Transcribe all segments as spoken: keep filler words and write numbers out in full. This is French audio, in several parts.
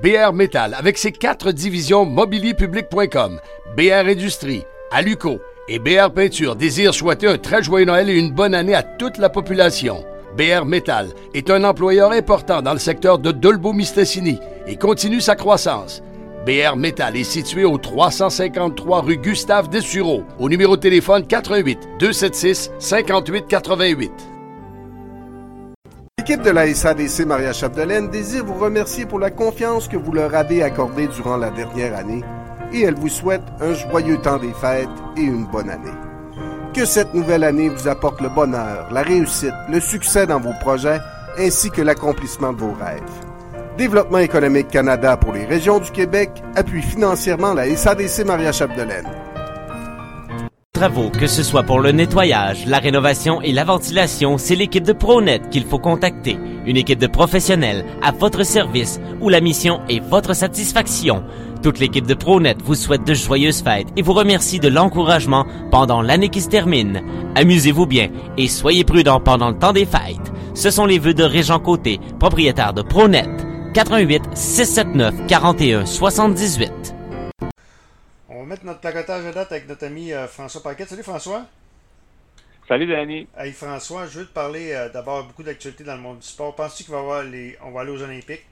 B R Metal avec ses quatre divisions mobilier public point com, B R Industrie, Aluco et B R Peinture désire souhaiter un très joyeux Noël et une bonne année à toute la population. B R Metal est un employeur important dans le secteur de Dolbeau-Mistassini et continue sa croissance. B R Metal est situé au trois cent cinquante-trois rue Gustave Dessureau, au numéro de téléphone quatre un huit, deux sept six, cinq huit huit huit. L'équipe de la S A D C Maria Chapdelaine désire vous remercier pour la confiance que vous leur avez accordée durant la dernière année et elle vous souhaite un joyeux temps des fêtes et une bonne année. Que cette nouvelle année vous apporte le bonheur, la réussite, le succès dans vos projets ainsi que l'accomplissement de vos rêves. Développement économique Canada pour les régions du Québec appuie financièrement la S A D C Maria Chapdelaine. Travaux, que ce soit pour le nettoyage, la rénovation et la ventilation, c'est l'équipe de ProNet qu'il faut contacter. Une équipe de professionnels à votre service où la mission est votre satisfaction. Toute l'équipe de ProNet vous souhaite de joyeuses fêtes et vous remercie de l'encouragement pendant l'année qui se termine. Amusez-vous bien et soyez prudents pendant le temps des fêtes. Ce sont les vœux de Régent Côté, propriétaire de ProNet. quatre un huit, six sept neuf, quatre un sept huit. On va mettre notre placotage à date avec notre ami euh, François Paquette. Salut François. Salut Danny. Hey François, je veux te parler euh, d'abord beaucoup d'actualités dans le monde du sport. Penses-tu qu'on va avoir les... on va aller aux Olympiques?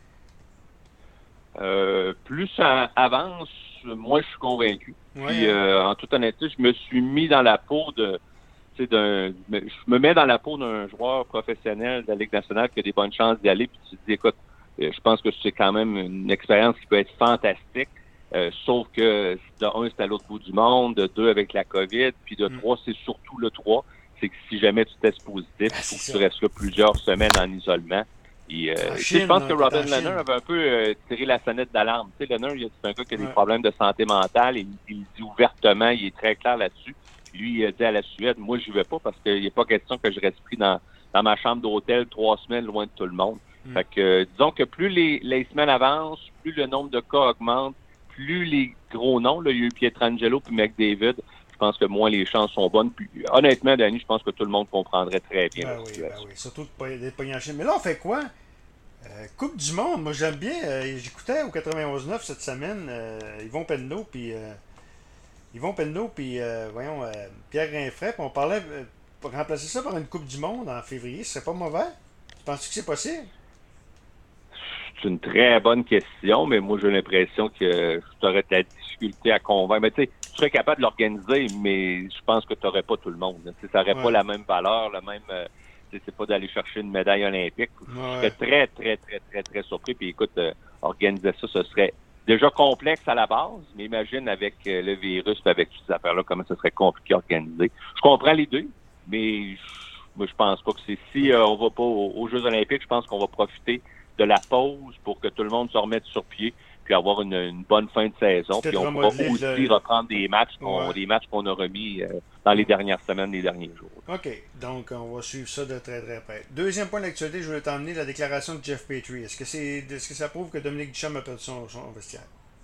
Euh, plus ça avance, moi je suis convaincu. Ouais, Puis hein? euh, en toute honnêteté, je me suis mis dans la peau de d'un, je me mets dans la peau d'un joueur professionnel de la Ligue nationale qui a des bonnes chances d'y aller. Puis tu te dis, écoute, je pense que c'est quand même une expérience qui peut être fantastique. Euh, sauf que de un, c'est à l'autre bout du monde, de deux, avec la COVID, puis de Mm. trois, c'est surtout le trois, c'est que si jamais tu testes positif, il Ah, faut que c'est tu ça. restes là plusieurs semaines en isolement. Et, euh, En tu sais, Chine, je pense là, que t'es Robin en Chine. Lehner avait un peu euh, tiré la sonnette d'alarme. Tu sais, Lehner, il- c'est un gars qui a des Ouais. problèmes de santé mentale, et il le dit ouvertement, il est très clair là-dessus. Lui, il a dit à la Suède, moi, je vais pas parce qu'il n'est pas question que je reste pris dans, dans ma chambre d'hôtel trois semaines loin de tout le monde. Mm. Fait que, euh, disons que plus les, les semaines avancent, plus le nombre de cas augmente, plus les gros noms, là, il y a eu Pietrangelo puis McDavid, je pense que moins les chances sont bonnes. Puis, honnêtement, Danny, je pense que tout le monde comprendrait très bien Ben la oui, ben situation. oui. Surtout de pas- d'être pogné en Chine. Mais là, on fait quoi? Euh, Coupe du Monde, moi j'aime bien. Euh, J'écoutais au quatre-vingt-onze neuf cette semaine euh, Yvon Penneau, puis euh, Yvon Penneau, puis euh, voyons, euh, Pierre Rinfret, puis on parlait euh, pour remplacer ça par une Coupe du Monde en février, ce serait pas mauvais? Penses-tu que c'est possible? C'est une très bonne question, mais moi, j'ai l'impression que tu aurais de la difficulté à convaincre. Mais tu sais, tu serais capable de l'organiser, mais je pense que tu n'aurais pas tout le monde. Tu sais, ça n'aurait Ouais. pas la même valeur, le même... euh, tu sais, c'est pas d'aller chercher une médaille olympique. Je Ouais. serais très, très, très, très, très surpris. Puis écoute, euh, organiser ça, ce serait déjà complexe à la base, mais imagine avec euh, le virus, puis avec toutes ces affaires-là, comment ce serait compliqué à organiser. Je comprends l'idée, mais je, moi, je pense pas que c'est... Si euh, on va pas aux, aux Jeux olympiques, je pense qu'on va profiter de la pause pour que tout le monde se remette sur pied, puis avoir une, une bonne fin de saison. Peut-être Puis on pourra remodeler aussi le- reprendre des matchs qu'on Ouais. des matchs qu'on a remis euh, dans les dernières semaines, les derniers jours. OK, donc on va suivre ça de très très près. Deuxième point d'actualité, je voulais t'emmener la déclaration de Jeff Petrie. Est-ce que c'est est-ce que ça prouve que Dominique Ducharme a perdu son, son vestiaire?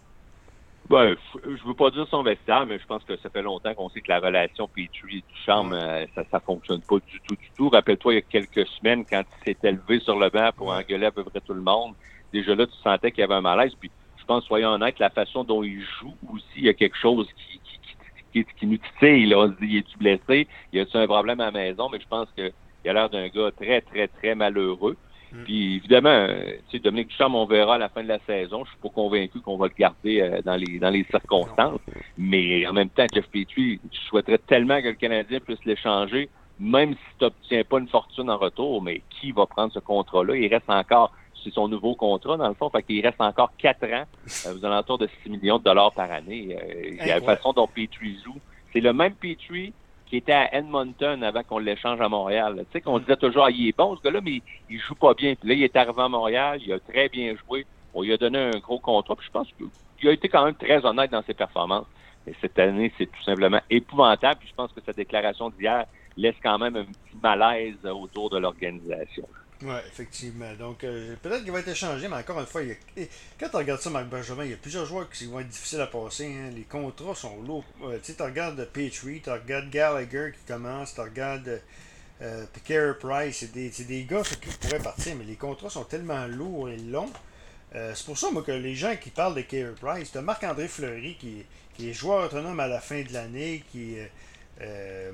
Ben, f- je veux pas dire son vestiaire, mais je pense que ça fait longtemps qu'on sait que la relation Petrie et Ducharme, Ouais. euh, ça, ça fonctionne pas du tout, du tout. Rappelle-toi, il y a quelques semaines, quand il s'est élevé sur le banc pour Ouais. engueuler à peu près tout le monde, déjà là, tu sentais qu'il y avait un malaise. Puis, je pense, soyons honnêtes, la façon dont il joue aussi, il y a quelque chose qui, qui, qui, qui, qui nous titille. Là. On se dit, il est-tu blessé? Y a-tu un problème à la maison? Mais je pense qu'il a l'air d'un gars très, très, très malheureux. Mm. Puis évidemment, euh, tu sais, Dominique Ducharme, on verra à la fin de la saison. Je suis pas convaincu qu'on va le garder euh, dans les dans les circonstances. Mais en même temps, Jeff Petrie, je souhaiterais tellement que le Canadien puisse l'échanger, même si tu n'obtiens pas une fortune en retour. Mais qui va prendre ce contrat-là? Il reste encore, c'est son nouveau contrat dans le fond, fait qu'il reste encore quatre ans, euh, aux alentours de six millions de dollars par année. Euh, il y a la Incroyable. façon dont Petrie joue. C'est le même Petrie qui était à Edmonton avant qu'on l'échange à Montréal. Tu sais qu'on disait toujours, ah, il est bon ce gars-là, mais il, il joue pas bien. Puis là, il est arrivé à Montréal, il a très bien joué. On lui a donné un gros contrat. Puis je pense qu'il a été quand même très honnête dans ses performances. Mais cette année, c'est tout simplement épouvantable. Puis je pense que sa déclaration d'hier laisse quand même un petit malaise autour de l'organisation. Oui, effectivement. Donc, euh, peut-être qu'il va être échangé, mais encore une fois, il y a... et quand tu regardes ça, Marc Bergevin, il y a plusieurs joueurs qui vont être difficiles à passer. Hein. Les contrats sont lourds. Euh, tu sais, tu regardes Petrie, tu regardes Gallagher qui commence, tu regardes euh, Carey Price. C'est des, c'est des gars ça, qui pourraient partir, mais les contrats sont tellement lourds et longs. Euh, c'est pour ça, moi, que les gens qui parlent de Carey Price, tu as Marc-André Fleury qui, qui est joueur autonome à la fin de l'année, qui euh,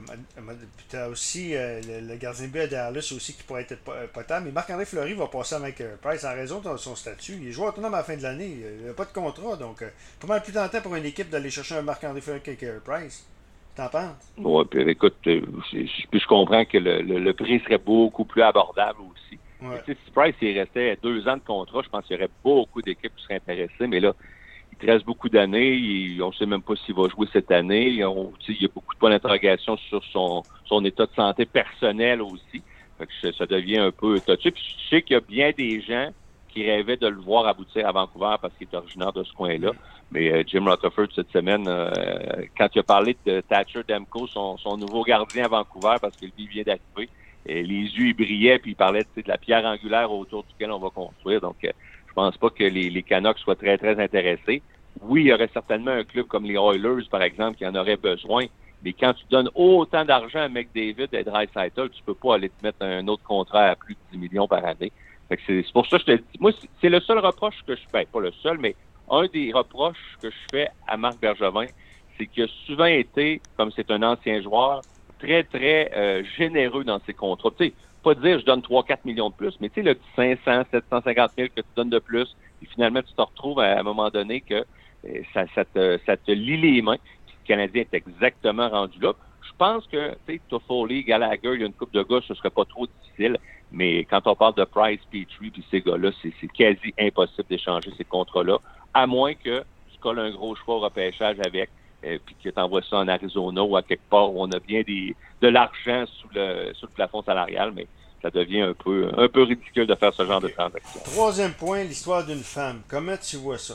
tu as aussi euh, le, le gardien de but à Dallas aussi qui pourrait être potable, mais Marc-André Fleury va passer avec Carey Price en raison de son statut. Il est joueur autonome à la fin de l'année, il n'a pas de contrat, donc euh, pas mal plus tentant pour une équipe d'aller chercher un Marc-André Fleury que Carey Price. T'en penses? Oui, puis écoute, euh, je, je, je comprends que le, le, le prix serait beaucoup plus abordable aussi. Ouais. Si Price il restait deux ans de contrat, je pense qu'il y aurait beaucoup d'équipes qui seraient intéressées, mais là, il te reste beaucoup d'années, il, on ne sait même pas s'il va jouer cette année. On, il y a beaucoup de points d'interrogation sur son, son état de santé personnel aussi. Fait que ça devient un peu touché. Puis je sais qu'il y a bien des gens qui rêvaient de le voir aboutir à Vancouver parce qu'il est originaire de ce coin-là. Mais euh, Jim Rutherford, cette semaine, euh, quand il a parlé de Thatcher Demko, son, son nouveau gardien à Vancouver, parce que lui vient d'arriver, et les yeux ils brillaient, puis il parlait de la pierre angulaire autour duquel on va construire. Donc, euh, je pense pas que les, les Canucks soient très, très intéressés. Oui, il y aurait certainement un club comme les Oilers, par exemple, qui en aurait besoin. Mais quand tu donnes autant d'argent à McDavid et Draisaitl, tu peux pas aller te mettre un autre contrat à plus de dix millions par année. Fait que c'est, c'est pour ça que je te dis. Moi, c'est le seul reproche que je fais. Pas le seul, mais un des reproches que je fais à Marc Bergevin, c'est qu'il a souvent été, comme c'est un ancien joueur, très, très euh, généreux dans ses contrats. Tu sais, pas dire je donne trois quatre millions de plus, mais tu sais, le petit cinq cents, sept cent cinquante mille que tu donnes de plus, et finalement, tu te retrouves à, à un moment donné que euh, ça, ça, te, ça te lie les mains. Puis le Canadien est exactement rendu là. Je pense que, tu sais, Toffoli, Gallagher, il y a une couple de gars, ce serait pas trop difficile. Mais quand on parle de Price, Petrie, puis ces gars-là, c'est, c'est quasi impossible d'échanger ces contrats-là, à moins que tu colles un gros choix au repêchage avec, euh, puis que tu envoies ça en Arizona ou à quelque part où on a bien des, de l'argent sous le, sous le plafond salarial, mais ça devient un peu, un peu ridicule de faire ce genre okay. de transaction. Troisième point, l'histoire d'une femme. Comment tu vois ça?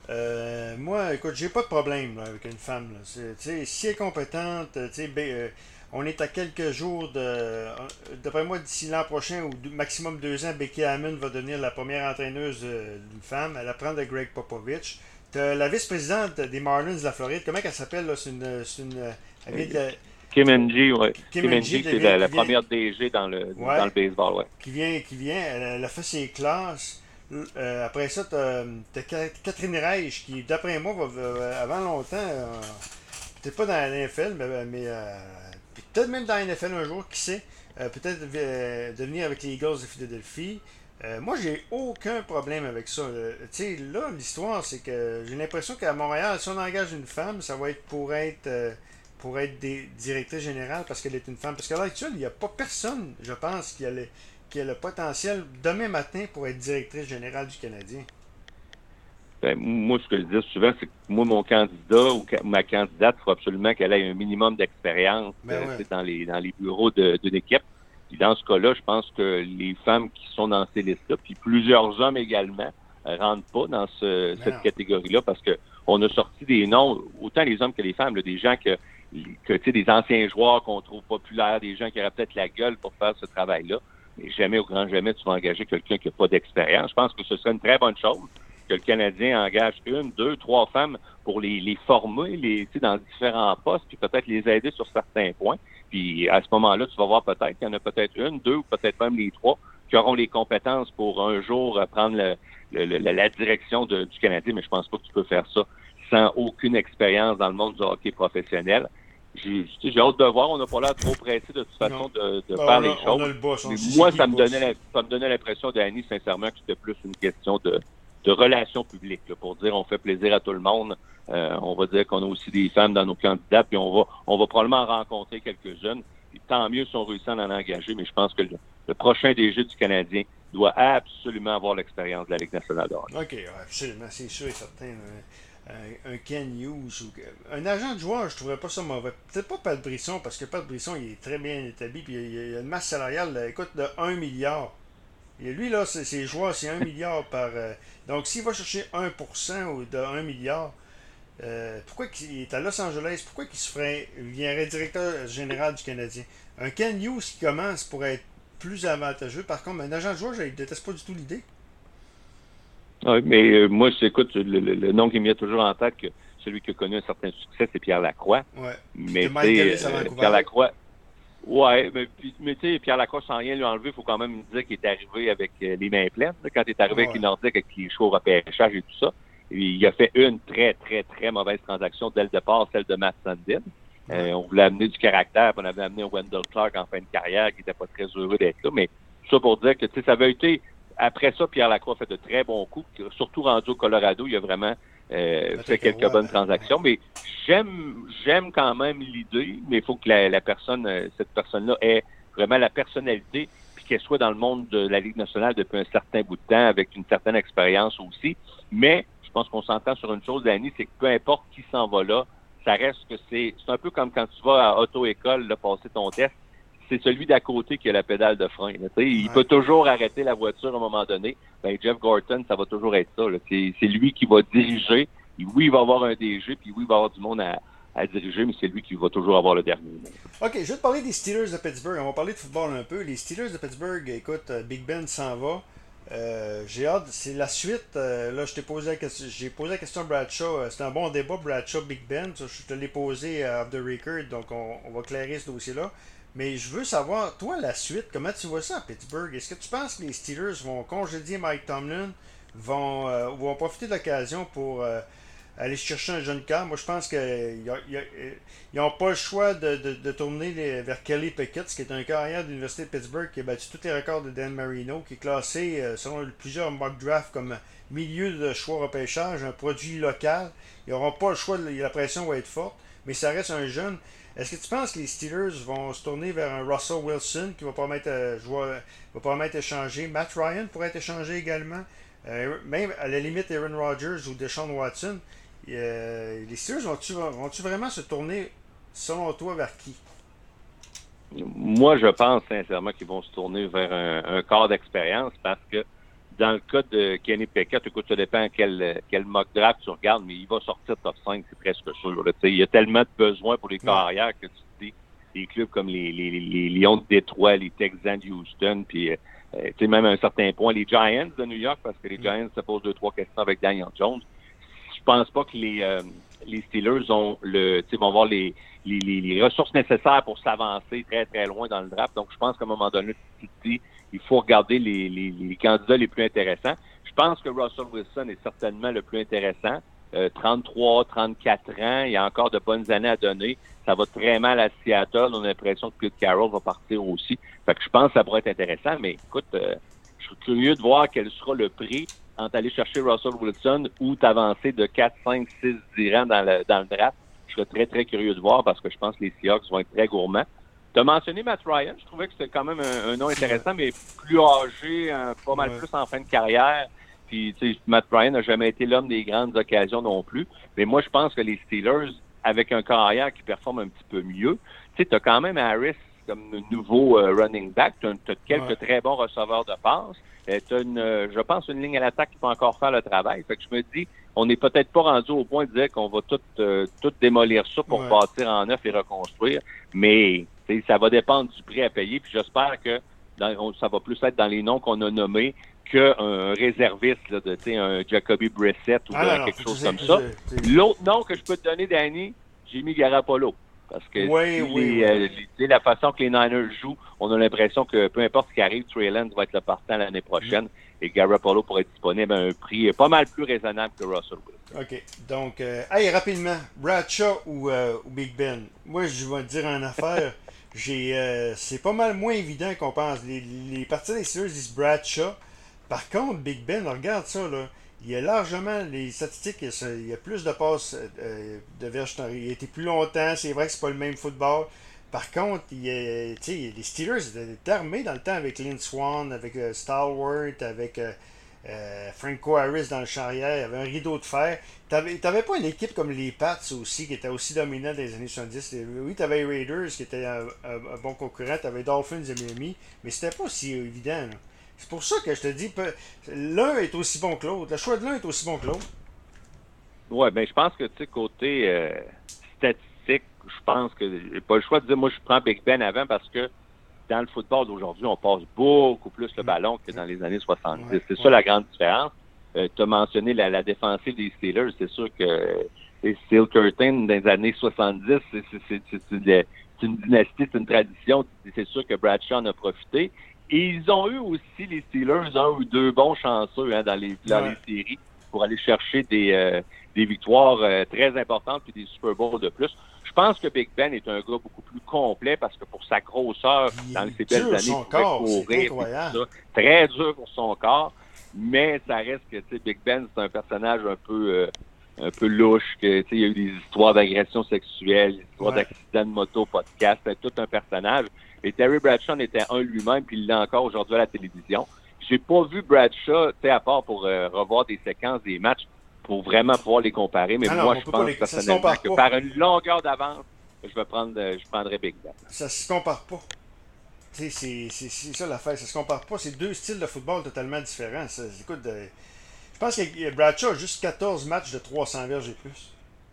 Euh, moi, écoute, j'ai pas de problème là, avec une femme. Là. C'est, si elle est compétente, euh, on est à quelques jours de. D'après moi, d'ici l'an prochain, ou maximum deux ans, Becky Hammon va devenir la première entraîneuse euh, d'une femme. Elle apprend de Greg Popovich. T'as la vice-présidente des Marlins de la Floride, comment elle s'appelle là? C'est une. C'est une elle vient de, Kim Ng, oui. Kim Ng, c'est vient, la, la vient, première D G dans le, ouais, dans le baseball, oui. Qui vient, qui vient elle, elle a fait ses classes. Euh, après ça, t'as, t'as Catherine Reich, qui, d'après moi, va, va, avant longtemps, euh, peut-être pas dans la N F L, mais, mais euh, peut-être même dans la N F L un jour, qui sait, euh, peut-être euh, devenir avec les Eagles de Philadelphie. Euh, moi, j'ai aucun problème avec ça. Tu sais, là, l'histoire, c'est que j'ai l'impression qu'à Montréal, si on engage une femme, ça va être pour être, euh, pour être des, directrice générale parce qu'elle est une femme. Parce qu'à l'heure actuelle, il n'y a pas personne, je pense, qui a le, qui a le potentiel demain matin pour être directrice générale du Canadien. Ben, moi, ce que je dis souvent, c'est que moi, mon candidat ou ma candidate, il faut absolument qu'elle ait un minimum d'expérience ben euh, ouais. dans, les, dans les bureaux de, d'une équipe. Puis dans ce cas-là, je pense que les femmes qui sont dans ces listes-là, puis plusieurs hommes également, ne rentrent pas dans ce, cette catégorie-là parce que on a sorti des noms, autant les hommes que les femmes, là, des gens que, que tu sais, des anciens joueurs qu'on trouve populaires, des gens qui auraient peut-être la gueule pour faire ce travail-là. Mais jamais, au grand jamais, tu vas engager quelqu'un qui n'a pas d'expérience. Je pense que ce serait une très bonne chose que le Canadien engage une, deux, trois femmes pour les, les former les, tu sais, dans différents postes, puis peut-être les aider sur certains points. Puis à ce moment-là, tu vas voir peut-être qu'il y en a peut-être une, deux, ou peut-être même les trois qui auront les compétences pour un jour prendre le, le, le, la direction de, du Canadien. Mais je pense pas que tu peux faire ça sans aucune expérience dans le monde du hockey professionnel. J'ai, j'ai hâte de voir. On n'a pas l'air trop pressé de toute façon de, de ben, faire a, les choses. Boss, mais moi, ça me, donnait, ça me donnait l'impression, Danny, sincèrement, que c'était plus une question de, de relations publiques. Là, pour dire on fait plaisir à tout le monde. Euh, on va dire qu'on a aussi des femmes dans nos candidats, puis on va, on va probablement rencontrer quelques jeunes. Puis tant mieux si on réussit à en engager, mais je pense que le, le prochain D G du Canadien doit absolument avoir l'expérience de la Ligue nationale de hockey. OK, absolument, c'est sûr et certain. Un, un Ken Hughes, ou, un agent de joueur, je ne trouverais pas ça mauvais. Peut-être pas Pat Brisson, parce que Pat Brisson, il est très bien établi, puis il y a une masse salariale, là, écoute, de un milliard. Et lui, là, c'est, ses joueurs, c'est un milliard par... Euh, donc, s'il va chercher un pour cent ou de un milliard, euh, pourquoi qu'il est à Los Angeles, pourquoi qu'il se ferait, il viendrait directeur général du Canadien? Un Ken Hughes qui commence pourrait être plus avantageux. Par contre, un agent de joueur, je ne déteste pas du tout l'idée. Oui, mais euh, moi, écoute, le, le, le nom qui me vient toujours en tête, que celui qui a connu un certain succès, c'est Pierre Lacroix. Ouais. Mais c'est euh, Pierre Lacroix. Ouais, mais, mais tu sais, Pierre Lacroix, sans rien lui enlever, il faut quand même dire qu'il est arrivé avec euh, les mains pleines. Là, quand il est arrivé ouais. avec les Nordiques, avec les choix au repêchage et tout ça, il a fait une très, très, très mauvaise transaction dès le départ, celle de Matt Sundin. Ouais. Euh, on voulait amener du caractère, puis on avait amené Wendell Clark en fin de carrière, qui n'était pas très heureux d'être là. Mais tout ça pour dire que, tu sais, ça avait été... Après ça, Pierre Lacroix a fait de très bons coups, surtout rendu au Colorado, il a vraiment euh, fait quelques bonnes transactions. Mais j'aime j'aime quand même l'idée, mais il faut que la, la personne, cette personne-là ait vraiment la personnalité, puis qu'elle soit dans le monde de la Ligue nationale depuis un certain bout de temps, avec une certaine expérience aussi. Mais je pense qu'on s'entend sur une chose, Danny, c'est que peu importe qui s'en va là, ça reste que c'est c'est un peu comme quand tu vas à auto-école, là, passer ton test. C'est celui d'à côté qui a la pédale de frein. Là, il ouais. peut toujours arrêter la voiture à un moment donné. Ben, Jeff Gorton, ça va toujours être ça. Là. C'est, c'est lui qui va diriger. Et oui, il va avoir un D G, puis oui, il va avoir du monde à, à diriger, mais c'est lui qui va toujours avoir le dernier. OK, je vais te parler des Steelers de Pittsburgh. On va parler de football un peu. Les Steelers de Pittsburgh, écoute, Big Ben s'en va. Euh, j'ai hâte, c'est la suite. Euh, là, je t'ai posé la question, j'ai posé la question à Bradshaw. Euh, c'était un bon débat, Bradshaw, Big Ben. Ça, je te l'ai posé euh, off the record, donc on, on va clairer ce dossier-là. Mais je veux savoir, toi, la suite, comment tu vois ça à Pittsburgh? Est-ce que tu penses que les Steelers vont congédier Mike Tomlin, vont, euh, vont profiter de l'occasion pour euh, aller chercher un jeune camp? Moi, je pense qu'ils n'ont pas le choix de, de, de tourner les, vers Kelly Pickett, qui est un carrière de l'Université de Pittsburgh, qui a battu tous les records de Dan Marino, qui est classé, euh, selon plusieurs mock drafts, comme milieu de choix repêchage, un produit local. Ils n'auront pas le choix, la pression va être forte, mais ça reste un jeune. Est-ce que tu penses que les Steelers vont se tourner vers un Russell Wilson qui va permettre, euh, jouer, va permettre d'échanger? Matt Ryan pourrait être échangé également. Euh, même à la limite Aaron Rodgers ou Deshaun Watson. Euh, les Steelers vont-tu, vont-tu vraiment se tourner, selon toi, vers qui? Moi, je pense sincèrement qu'ils vont se tourner vers un, un corps d'expérience parce que dans le cas de Kenny Pickett, écoute, ça dépend quel, quel mock draft tu regardes, mais il va sortir top cinq, c'est presque sûr. Là. Il y a tellement de besoins pour les carrières que tu te dis, des clubs comme les, les, les Lions de Détroit, les Texans de Houston, puis euh, tu sais, même à un certain point, les Giants de New York, parce que les Giants se posent deux, trois questions avec Daniel Jones. Je pense pas que les, euh, les Steelers ont le, tu sais, vont avoir les, les, les, les ressources nécessaires pour s'avancer très, très loin dans le draft. Donc, je pense qu'à un moment donné, tu te dis, il faut regarder les, les, les candidats les plus intéressants. Je pense que Russell Wilson est certainement le plus intéressant. Euh, trente-trois, trente-quatre ans, il y a encore de bonnes années à donner. Ça va très mal à Seattle. On a l'impression que Pete Carroll va partir aussi. Fait que je pense que ça pourrait être intéressant. Mais écoute, euh, je suis curieux de voir quel sera le prix entre aller chercher Russell Wilson ou t'avancer de quatre, cinq, six, dix rangs dans le, dans le draft. Je serais très, très curieux de voir parce que je pense que les Seahawks vont être très gourmands. Tu as mentionné Matt Ryan. Je trouvais que c'était quand même un, un nom intéressant, mais plus âgé, un, pas mal ouais. plus en fin de carrière. Puis, tu sais, Matt Ryan n'a jamais été l'homme des grandes occasions non plus. Mais moi, je pense que les Steelers, avec un carrière qui performe un petit peu mieux, tu sais, tu as quand même Harris comme nouveau uh, running back. Tu as quelques ouais. très bons receveurs de passe. Euh, tu as, une, euh, je pense, une ligne à l'attaque qui peut encore faire le travail. Fait que je me dis, on n'est peut-être pas rendu au point de dire qu'on va tout, euh, tout démolir ça pour ouais. bâtir en neuf et reconstruire. Mais ça va dépendre du prix à payer. Puis j'espère que dans, on, ça va plus être dans les noms qu'on a nommés qu'un réserviste, là, de un Jacoby Brissett ou ah, non, quelque non, chose comme ça. L'autre nom que je peux te donner, Danny, Jimmy Garoppolo. Parce que oui, oui, les, oui. Euh, les, la façon que les Niners jouent, on a l'impression que peu importe ce qui arrive, Trey Lance va être le partant l'année prochaine. Mm. Et Garoppolo pourrait être disponible à un prix pas mal plus raisonnable que Russell Wilson. OK. Donc, euh, hey, rapidement, Bradshaw ou, euh, ou Big Ben? Moi, je vais te dire une affaire. J'ai, euh, c'est pas mal moins évident qu'on pense. Les, les partisans des Steelers disent Bradshaw. Par contre, Big Ben, regarde ça, là. Il y a largement, les statistiques, il y a plus de passes euh, de verges. Il a été plus longtemps. C'est vrai que c'est pas le même football. Par contre, il y a, les Steelers étaient armés dans le temps avec Lynn Swann, avec euh, Stalwart, avec euh, euh, Franco Harris dans le champ arrière. Il y avait un rideau de fer. T'avais, t'avais pas une équipe comme les Pats aussi, qui était aussi dominante dans les années soixante-dix. Oui, t'avais les Raiders, qui étaient un, un, un bon concurrent. T'avais Dolphins et Miami. Mais c'était pas si évident, là. C'est pour ça que je te dis, l'un est aussi bon que l'autre. Le choix de l'un est aussi bon que l'autre. Oui, bien, je pense que, tu sais, côté euh, statistique, je pense que j'ai pas le choix de dire, moi, je prends Big Ben avant parce que dans le football d'aujourd'hui, on passe beaucoup plus le ballon que dans les années soixante-dix. Ouais, c'est ouais. ça la grande différence. Euh, tu as mentionné la, la défensive des Steelers. C'est sûr que Et Steel Curtain dans les années soixante-dix, c'est, c'est, c'est, c'est, une, c'est une dynastie, c'est une tradition. C'est sûr que Bradshaw en a profité. Et ils ont eu aussi, les Steelers, un ou deux bons chanceux hein, dans, les, dans ouais. les séries pour aller chercher des, euh, des victoires euh, très importantes puis des Super Bowls de plus. Je pense que Big Ben est un gars beaucoup plus complet parce que pour sa grosseur, il dans ces belles années, il pouvait courir. Tout ça. Très dur pour son corps. Mais ça reste que, tu sais, Big Ben, c'est un personnage un peu, euh, un peu louche, que, tu sais, il y a eu des histoires d'agression sexuelle, des histoires ouais. d'accidents de moto, podcast, c'est tout un personnage. Et Terry Bradshaw était un lui-même, puis il l'est encore aujourd'hui à la télévision. J'ai pas vu Bradshaw, tu sais, à part pour euh, revoir des séquences des matchs, pour vraiment pouvoir les comparer, mais non, moi, non, je pense les... personnellement que par une longueur d'avance, je vais prendre, je prendrais Big Ben. Ça se compare pas. C'est, c'est, c'est, c'est ça l'affaire, ça se compare pas. C'est deux styles de football totalement différents. Ça, écoute, euh, je pense que Bradshaw a juste quatorze matchs de trois cents verges et plus.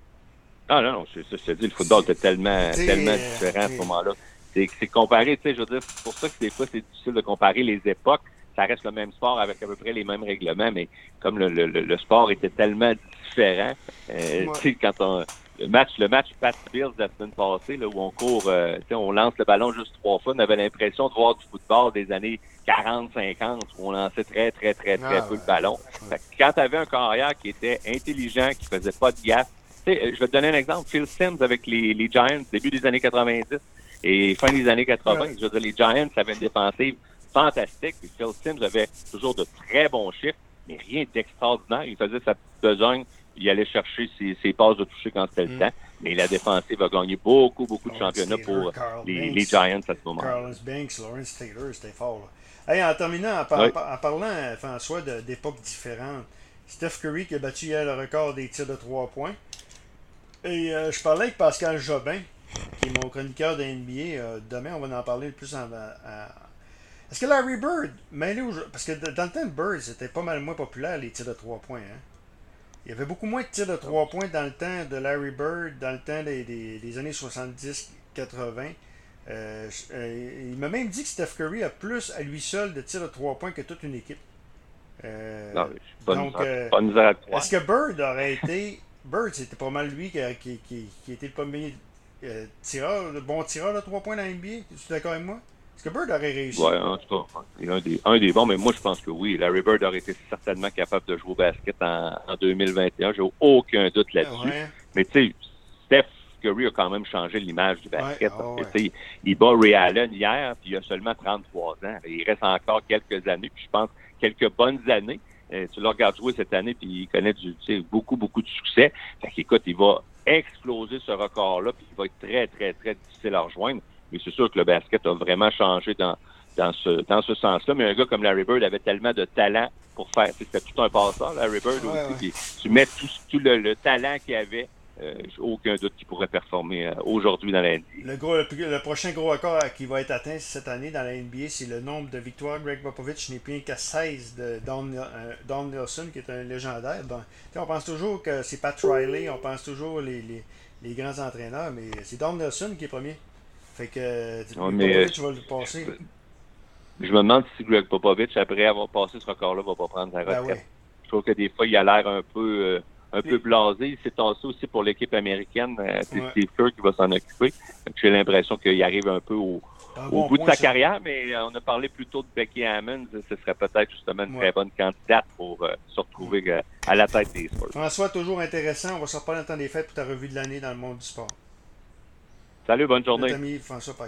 Ah non, non, je, je te dis, le football était tellement, tellement différent à ce moment-là. C'est, c'est comparé, tu sais, je veux dire, c'est pour ça que des fois, c'est difficile de comparer les époques. Ça reste le même sport avec à peu près les mêmes règlements, mais comme le, le, le sport était tellement différent, euh, ouais. tu sais, quand on... Le match, le match Pat Bills de la semaine passée, là, où on court, euh, on lance le ballon juste trois fois, on avait l'impression de voir du football des années quarante cinquante, où on lançait très, très, très, très ah, peu ouais. le ballon. Fait que quand tu avais un carrière qui était intelligent, qui faisait pas de gaffe, tu sais, je vais te donner un exemple, Phil Simms avec les, les Giants, début des années quatre-vingt-dix et fin des années quatre-vingts, ouais. je veux dire, les Giants avaient une défensive fantastique, puis Phil Simms avait toujours de très bons chiffres, mais rien d'extraordinaire. Il faisait sa petite besogne, il allait chercher ses, ses passes de toucher quand c'était mm. le temps. Mais la défensive a gagné beaucoup, beaucoup de Lawrence championnats Taylor, pour les, les Giants à ce moment-là. Carlos Banks, Lawrence Taylor, c'était fort. Là. Hey, en terminant, en, par, oui. en parlant, François, de, d'époques différentes, Steph Curry qui a battu hier le record des tirs de trois points. Et euh, je parlais avec Pascal Jobin, qui est mon chroniqueur de N B A. Euh, demain, on va en parler plus en... en Est-ce que Larry Bird, mêlé au... parce que dans le temps de Bird, c'était pas mal moins populaire les tirs de trois points, hein? Il y avait beaucoup moins de tirs de trois points dans le temps de Larry Bird, dans le temps des, des, des années soixante-dix quatre-vingts. Euh, euh, il m'a même dit que Steph Curry a plus à lui seul de tirs de trois points que toute une équipe. Euh, non, pas donc, nous euh, pas nous est-ce que Bird aurait été... Bird, c'était pas mal lui qui, qui, qui, qui était le premier euh, tireur, le bon tireur de trois points dans la N B A. Es-tu d'accord avec moi? Est-ce que Bird aurait réussi? Oui, en tout cas, il est un des, un des bons, mais moi, je pense que oui. Larry Bird aurait été certainement capable de jouer au basket en, en deux mille vingt et un. J'ai aucun doute là-dessus. Ouais. Mais tu sais, Steph Curry a quand même changé l'image du basket. Ouais. Oh, parce que, ouais. Il bat Ray Allen hier, puis il a seulement trente-trois ans. Il reste encore quelques années, puis je pense quelques bonnes années. Euh, tu le regardes jouer cette année, puis il connaît du, beaucoup, beaucoup de succès. Fait qu'écoute, il va exploser ce record-là, puis il va être très, très, très difficile à rejoindre. Mais c'est sûr que le basket a vraiment changé dans, dans ce, dans ce sens-là. Mais un gars comme Larry Bird avait tellement de talent pour faire... C'était tout un passeur, Larry Bird. Ouais, aussi, ouais. Tu mets tout, tout le, le talent qu'il avait, euh, j'ai aucun doute qu'il pourrait performer euh, aujourd'hui dans la N B A. Le, gros, le, le prochain gros record qui va être atteint cette année dans la N B A, c'est le nombre de victoires. Greg Popovich n'est plus qu'à seize de Don, euh, Don Nelson, qui est un légendaire. Bon, on pense toujours que c'est Pat Riley, on pense toujours les, les, les grands entraîneurs, mais c'est Don Nelson qui est premier. Fait que tu ouais, mais, tu vas le passer. Je, je me demande si Greg Popovich, après avoir passé ce record-là, va pas prendre sa retraite. Ben ouais. Je trouve que des fois, il a l'air un peu euh, un Puis, peu blasé. Il s'est tassé aussi pour l'équipe américaine. Euh, c'est ouais. Steve Kerr qui va s'en occuper. J'ai l'impression qu'il arrive un peu au, au bon bout point, de sa ça. carrière, mais euh, on a parlé plutôt de Becky Hammond. Ce serait peut-être justement une ouais. très bonne candidate pour euh, se retrouver euh, à la tête des Spurs. François, toujours intéressant. On va se reparler dans le temps des fêtes pour ta revue de l'année dans le monde du sport. Salut, bonne journée. Notre ami François Paquin.